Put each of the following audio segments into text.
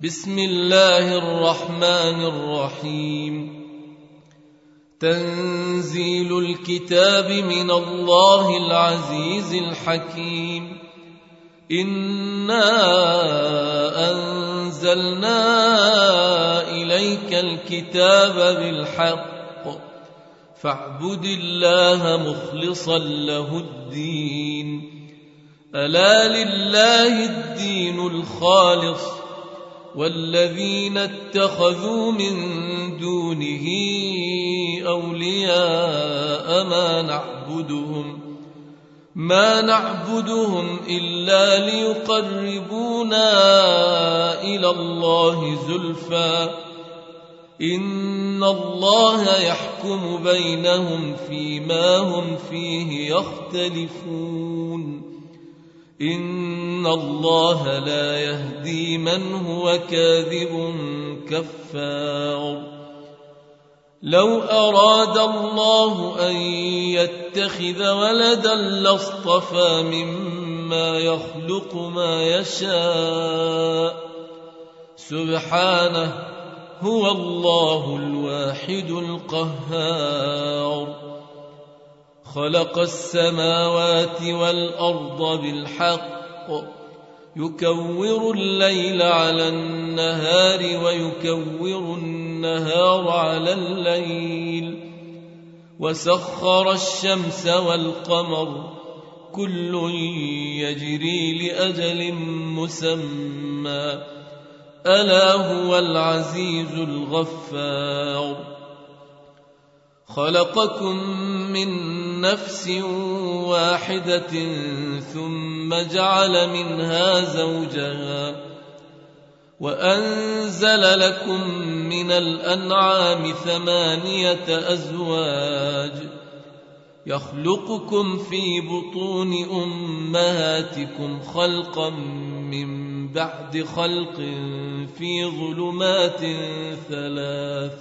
بسم الله الرحمن الرحيم. تنزيل الكتاب من الله العزيز الحكيم. إنا أنزلنا إليك الكتاب بالحق فاعبد الله مخلصا له الدين. ألا لله الدين الخالص والذين اتخذوا من دونه أولياء ما نعبدهم إلا ليقربونا إلى الله زلفى إن الله يحكم بينهم فيما هم فيه يختلفون. إن الله لا يهدي من هو كاذب كفار. لو أراد الله أن يتخذ ولدا لاصطفى مما يخلق ما يشاء سبحانه هو الله الواحد القهار. خلق السماوات والأرض بالحق يكور الليل على النهار ويكور النهار على الليل وسخر الشمس والقمر كل يجري لأجل مسمى ألا هو العزيز الغفار. خلقكم من نفس واحدة ثم جعل منها زوجها وأنزل لكم من الأنعام 8 أزواج يخلقكم في بطون أمهاتكم خلقا من بعد خلق في ظلمات 3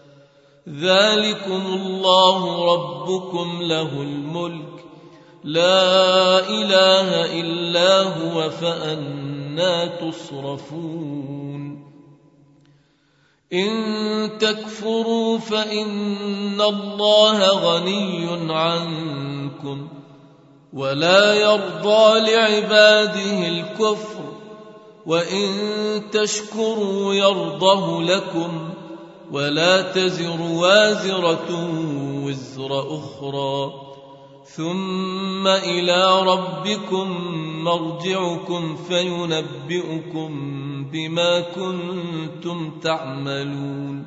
ذلكم الله ربكم له الملك لا إله إلا هو فأنى تصرفون. إن تكفروا فإن الله غني عنكم ولا يرضى لعباده الكفر وإن تشكروا يرضه لكم ولا تزر وازرة وزر أخرى ثم إلى ربكم مرجعكم فينبئكم بما كنتم تعملون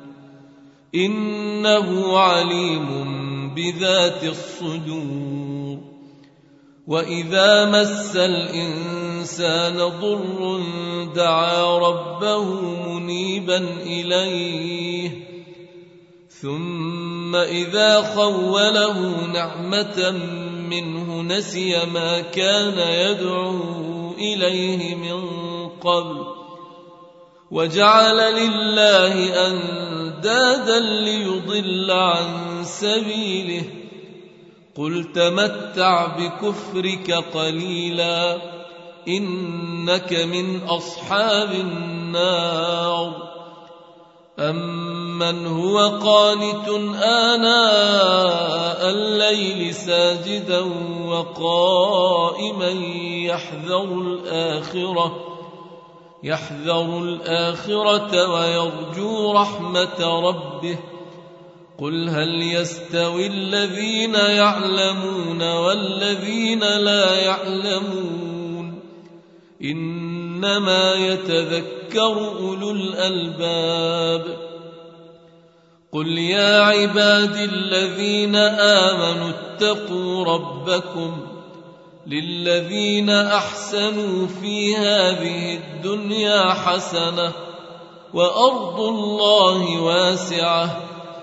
إنه عليم بذات الصدور. وإذا مس الإنسان ضر دعا ربه منيبا إليه ثم إذا خوله نعمة منه نسي ما كان يدعو إليه من قبل وجعل لله أندادا ليضل عن سبيله قل تمتع بكفرك قليلا إنك من أصحاب النار. أمن هو قانت آناء الليل ساجدا وقائما يحذر الآخرة ويرجو رحمة ربه قل هل يستوي الذين يعلمون والذين لا يعلمون إنما يتذكر أولو الألباب. قل يا عبادي الذين آمنوا اتقوا ربكم للذين أحسنوا في هذه الدنيا حسنة وأرض الله واسعة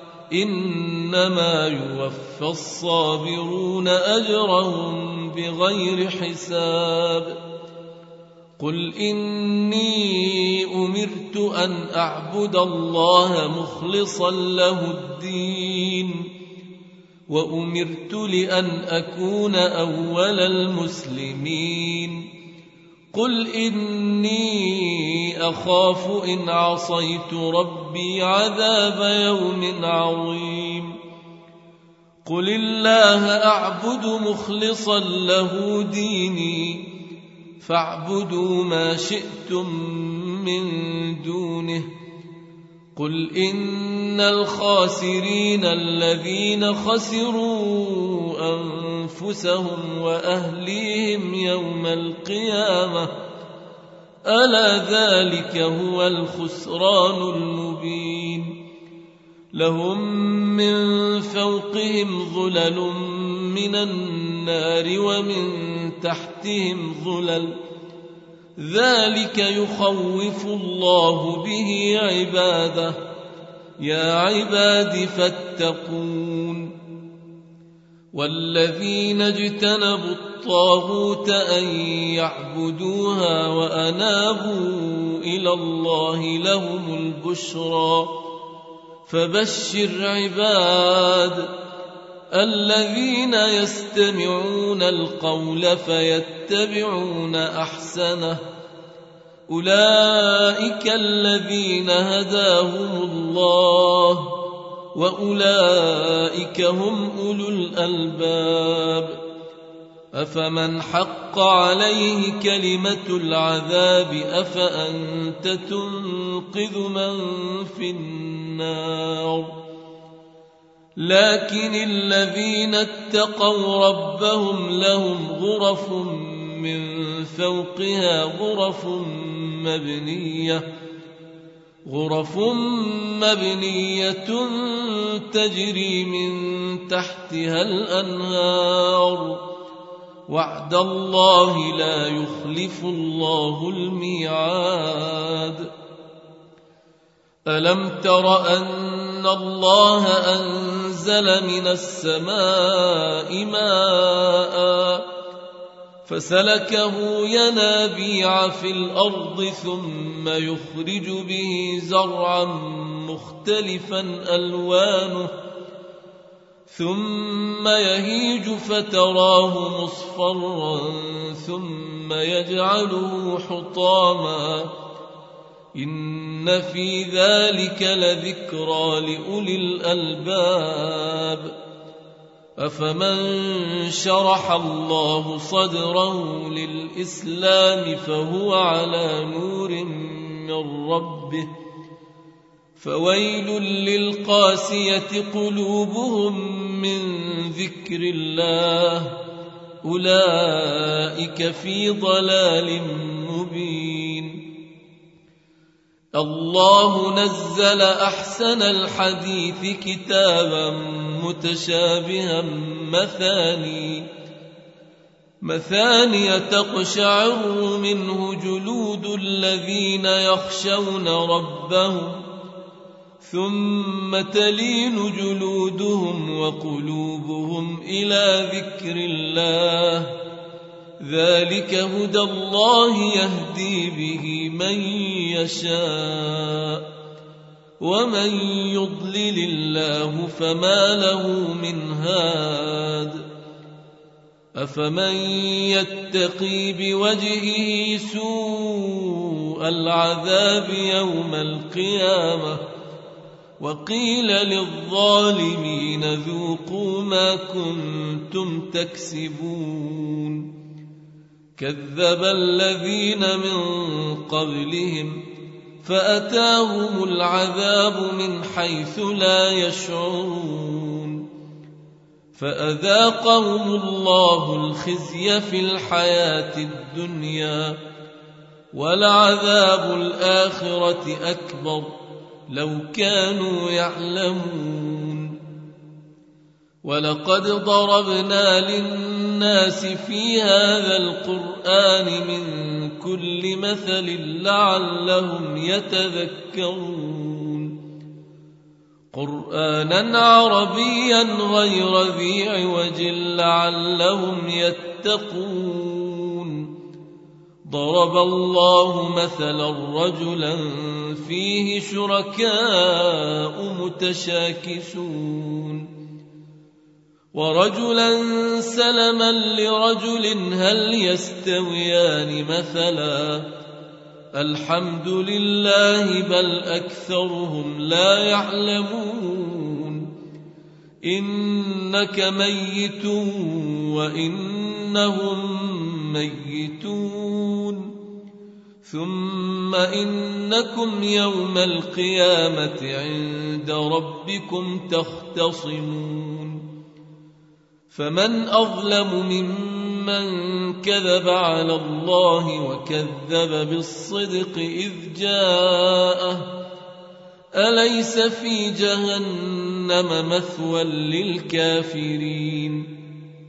إنما يوفى الصابرون أجرهم بغير حساب. قل إني أمرت أن أعبد الله مخلصا له الدين وأمرت لأن أكون أول المسلمين. قل إني أخاف إن عصيت ربي عذاب يوم عظيم قل الله أعبد مخلصا له ديني فاعبدوا ما شئتم من دونه قل إن الخاسرين الذين خسروا أنفسهم وأهليهم يوم القيامة ألا ذلك هو الخسران المبين لهم من فوقهم ظلل من النار ومن تحتهم ظلل ذلك يخوف الله به عباده يا عباد فاتقون والذين اجتنبوا الطاغوت أن يعبدوها وأنابوا إلى الله لهم البشرى فبشر عباد الذين يستمعون القول فيتبعون أحسنه أولئك الذين هداهم الله وأولئك هم أولو الألباب أفمن حق عليه كلمة العذاب أفأنت تنقذ من في النار لكن الذين اتقوا ربهم لهم غرف من فوقها غرف مبنية تجري من تحتها الأنهار وعد الله لا يخلف الله الميعاد ألم تر أن الله أنزل من السماء ماء فسلكه ينابيع في الأرض ثم يخرج به زرعا مختلفا ألوانه ثم يهيج فتراه مصفرا ثم يجعله حطاما إن في ذلك لذكرى لأولي الألباب أفمن شرح الله صدره للإسلام فهو على نور من ربه فويل للقاسية قلوبهم من ذكر الله أولئك في ضلال مبين الله نزل أحسن الحديث كتابا متشابها مثاني تقشعر منه جلود الذين يخشون ربهم ثم تلين جلودهم وقلوبهم إلى ذكر الله ذلك هدى الله يهدي به من يشاء ومن يضلل الله فما له من هاد أفمن يتقي بوجهه سوء العذاب يوم القيامة وقيل للظالمين ذوقوا ما كنتم تكسبون كذب الذين من قبلهم فأتاهم العذاب من حيث لا يشعرون فأذاقهم الله الخزي في الحياة الدنيا ولعذاب الآخرة أكبر لو كانوا يعلمون ولقد ضربنا للناس في هذا القرآن من كل مثل لعلهم يتذكرون قرآنا عربيا غير ذي عوج لعلهم يتقون ضرب الله مثلا رجلا فيه شركاء متشاكسون ورجلا سلما لرجل هل يستويان مثلا الحمد لله بل أكثرهم لا يعلمون إنك ميت وإنهم ميتون ثم إنكم يوم القيامة عند ربكم تختصمون فمن أظلم ممن كذب على الله وكذب بالصدق إذ جاءه أليس في جهنم مثوى للكافرين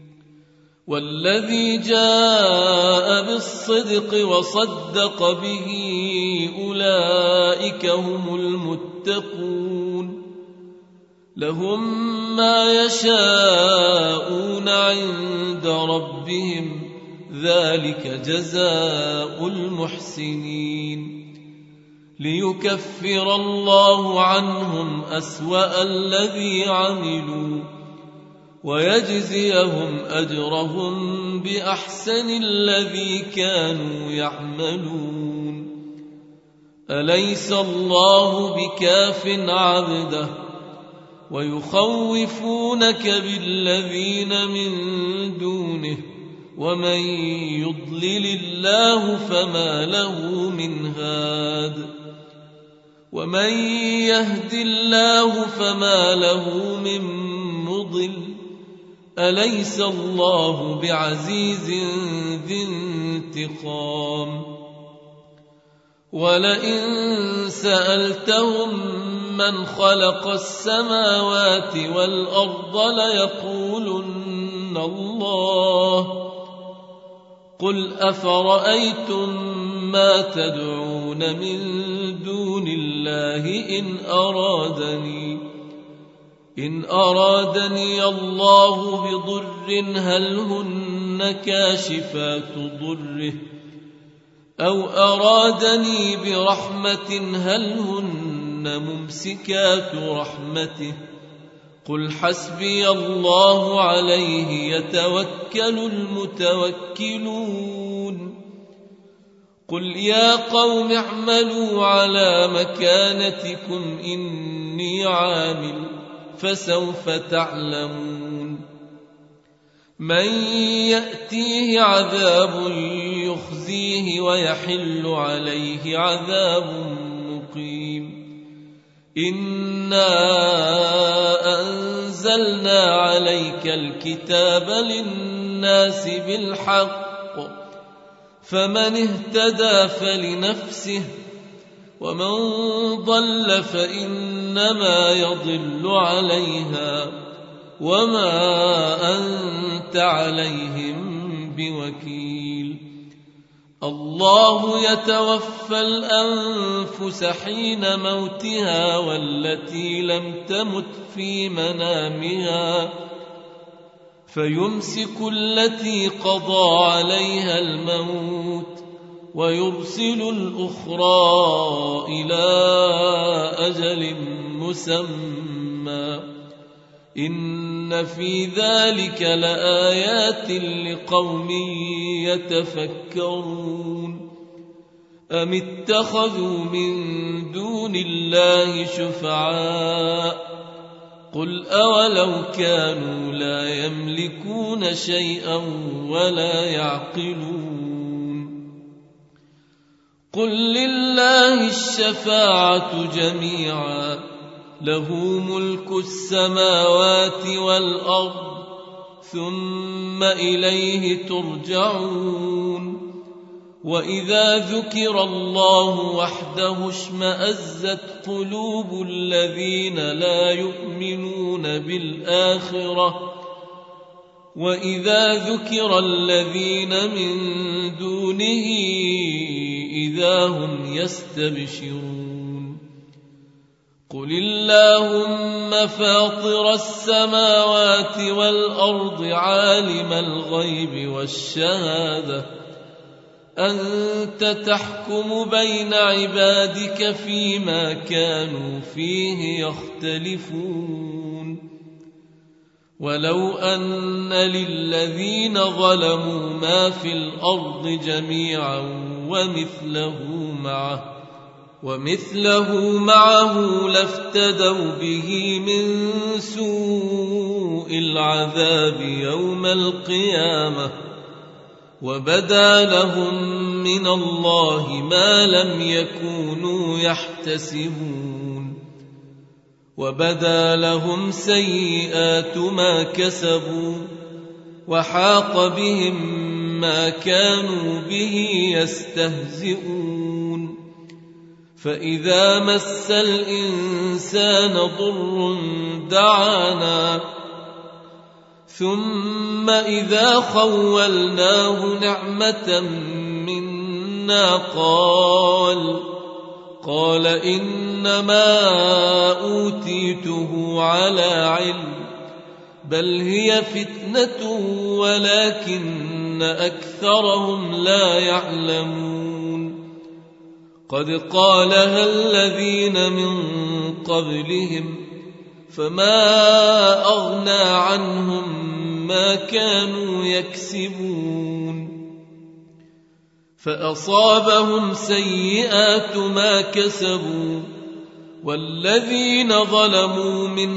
والذي جاء بالصدق وصدق به أولئك هم المتقون لهم ما يشاءون عند ربهم ذلك جزاء المحسنين ليكفر الله عنهم أسوأ الذي عملوا ويجزيهم أجرهم بأحسن الذي كانوا يعملون أليس الله بكاف عبده ويخوفونك بالذين من دونه ومن يضلل الله فما له من هاد ومن يهد الله فما له من مضل أليس الله بعزيز ذي انتقام ولئن سألتهم من خلق السماوات والأرض ليقولن الله قل أفرأيتم ما تدعون من دون الله إن أرادني الله بضر هل هن كاشفات ضره أو أرادني برحمة هل هن ممسكات رحمته قل حسبي الله عليه يتوكل المتوكلون قل يا قوم اعملوا على مكانتكم إني عامل فسوف تعلمون من يأتيه عذاب يخزيه ويحل عليه عذاب مقيم إنا أنزلنا عليك الكتاب للناس بالحق فمن اهتدى فلنفسه ومن ضل فإنما يضل عليها وما أنت عليهم بوكيل الله يتوفى الأنفس حين موتها والتي لم تمت في منامها فيمسك التي قضى عليها الموت ويرسل الأخرى إلى أجل مسمى إن في ذلك لآيات لقوم يتفكرون أم اتخذوا من دون الله شفعاء قل أولو كانوا لا يملكون شيئا ولا يعقلون قل لله الشفاعة جميعا له ملك السماوات والأرض ثم إليه ترجعون وإذا ذكر الله وحده اشمأزت قلوب الذين لا يؤمنون بالآخرة وإذا ذكر الذين من دونه إذا هم يستبشرون قل اللهم فاطر السماوات والأرض عالم الغيب والشهادة أنت تحكم بين عبادك فيما كانوا فيه يختلفون ولو أن للذين ظلموا ما في الأرض جميعا ومثله ومثله معه لافتدوا به من سوء العذاب يوم القيامة وبدا لهم من الله ما لم يكونوا يحتسبون وبدا لهم سيئات ما كسبوا وحاق بهم ما كانوا به يستهزئون فإذا مس الإنسان ضر دعانا ثم إذا خولناه نعمة منا قال إنما أوتيته على علم بل هي فتنة ولكن أكثرهم لا يعلمون قد قالها الذين من قبلهم فما أغنى عنهم ما كانوا يكسبون فأصابهم سيئات ما كسبوا والذين ظلموا من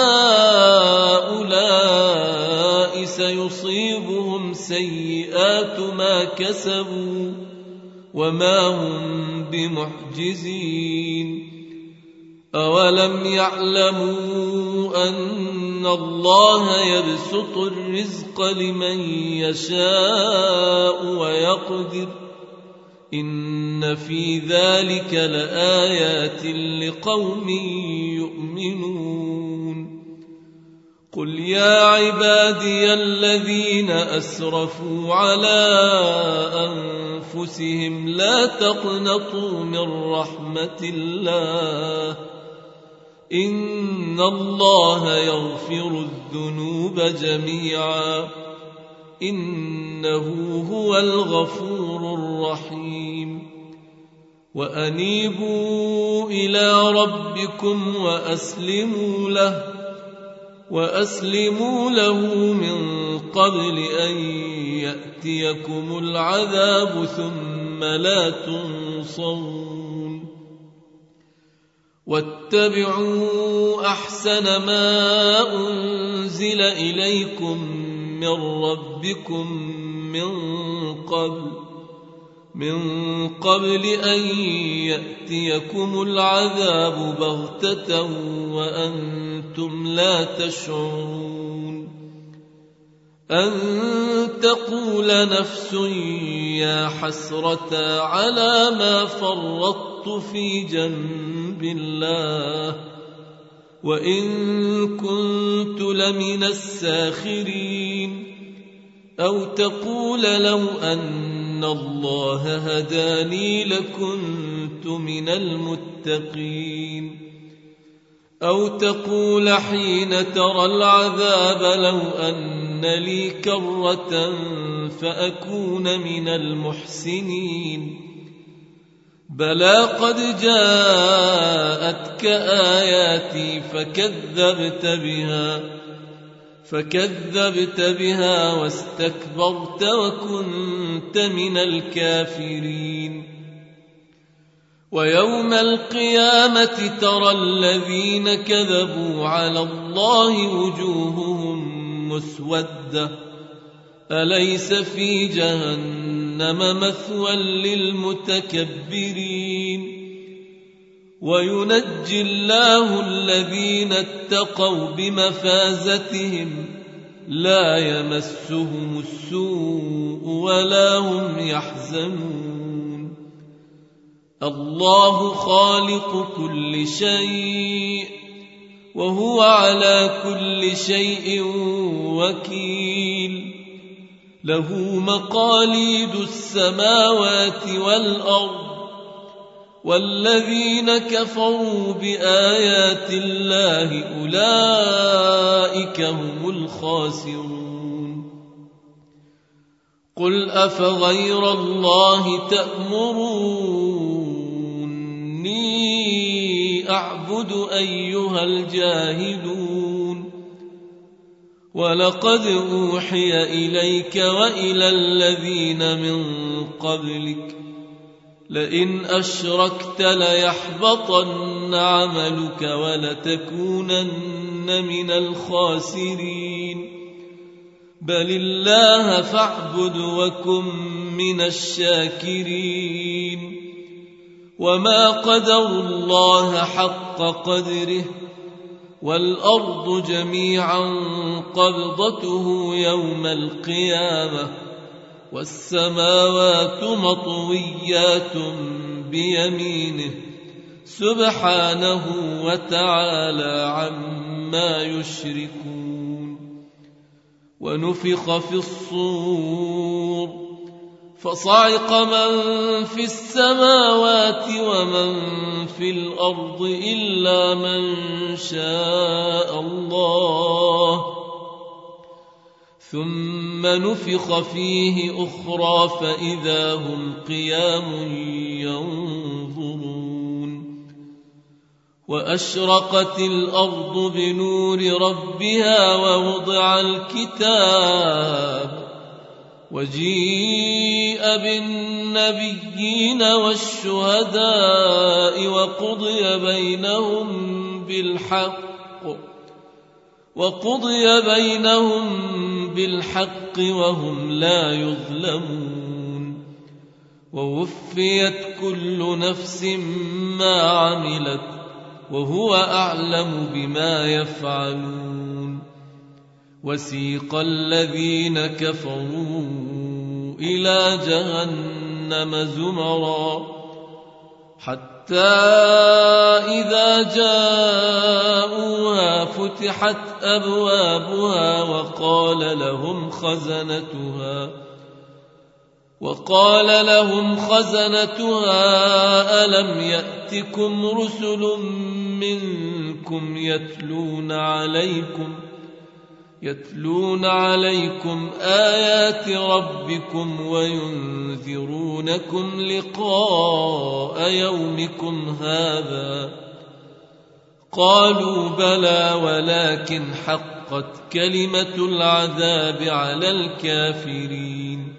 هؤلاء سيصيبهم سيئات ما كسبوا وما هم بمعجزين أولم يعلموا أن الله يبسط الرزق لمن يشاء ويقدر إن في ذلك لآيات لقوم يؤمنون قل يا عبادي الذين أسرفوا على أنفسهم لا تقنطوا من رحمة الله إن الله يغفر الذنوب جميعا إنه هو الغفور الرحيم وأنيبوا إلى ربكم وأسلموا له من قبل أن يأتيكم العذاب ثم لا تنصرون واتبعوا أحسن ما أنزل إليكم من ربكم من قبل أن يأتيكم العذاب بغتة وأنتم لا تشعرون أن تقول نفس يا حسرة على ما فرطت في جنب الله وإن كنت لمن الساخرين أو تقول لو أن الله هداني لكنت من المتقين أو تقول حين ترى العذاب لو أن لي كرة فأكون من المحسنين بلى قد جاءتك آياتي فكذبت بها واستكبرت وكنت من الكافرين ويوم القيامة ترى الذين كذبوا على الله وجوههم مسودة أليس في جهنم مثوى للمتكبرين وينجي الله الذين اتقوا بمفازتهم لا يمسهم السوء ولا هم يحزنون الله خالق كل شيء وهو على كل شيء وكيل له مقاليد السماوات والأرض والذين كفروا بآيات الله أولئك هم الخاسرون قل أفغير الله تأمروني أعبد أيها الجاهلون ولقد أوحي إليك وإلى الذين من قبلك لئن أشركت ليحبطن عملك ولتكونن من الخاسرين بل الله فاعبد وكن من الشاكرين وما قدروا الله حق قدره والأرض جميعا قبضته يوم القيامة والسماوات مطويات بيمينه سبحانه وتعالى عما يشركون ونفخ في الصور فصعق من في السماوات ومن في الأرض إلا من شاء الله ثم نفخ فيه أخرى فإذا هم قيام ينظرون وأشرقت الأرض بنور ربها ووضع الكتاب وجيء بالنبيين والشهداء وقضي بينهم بالحق وهم لا يظلمون ووفيت كل نفس ما عملت وهو أعلم بما يفعلون وسيق الذين كفروا إلى جهنم زمرا حتى إذا جاءوها فتحت أبوابها وقال لهم خزنتها ألم يأتكم رسل منكم يتلون عليكم آيات ربكم وينذرونكم لقاء يومكم هذا قالوا بلى ولكن حقت كلمة العذاب على الكافرين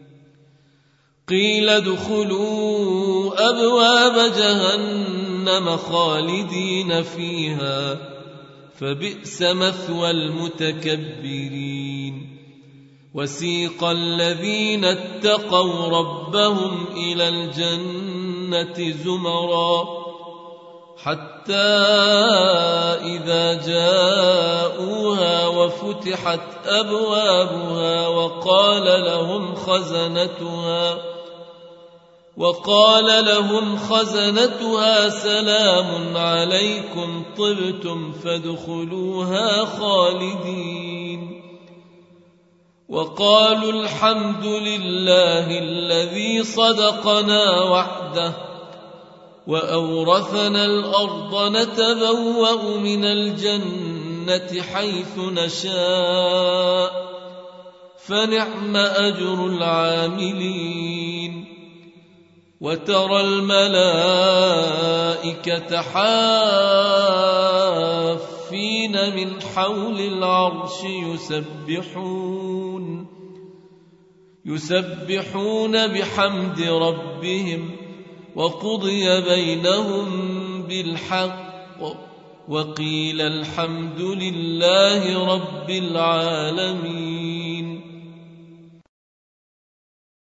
قيل ادخلوا أبواب جهنم خالدين فيها فبئس مثوى المتكبرين وسيق الذين اتقوا ربهم إلى الجنة زمرا حتى إذا جاءوها وفتحت أبوابها وقال لهم خزنتها سلام عليكم طبتم فادخلوها خالدين وقالوا الحمد لله الذي صدقنا وعده وأورثنا الأرض نتبوأ من الجنة حيث نشاء فنعم أجر العاملين وترى الملائكة حافين من حول العرش يسبحون بحمد ربهم وقضي بينهم بالحق وقيل الحمد لله رب العالمين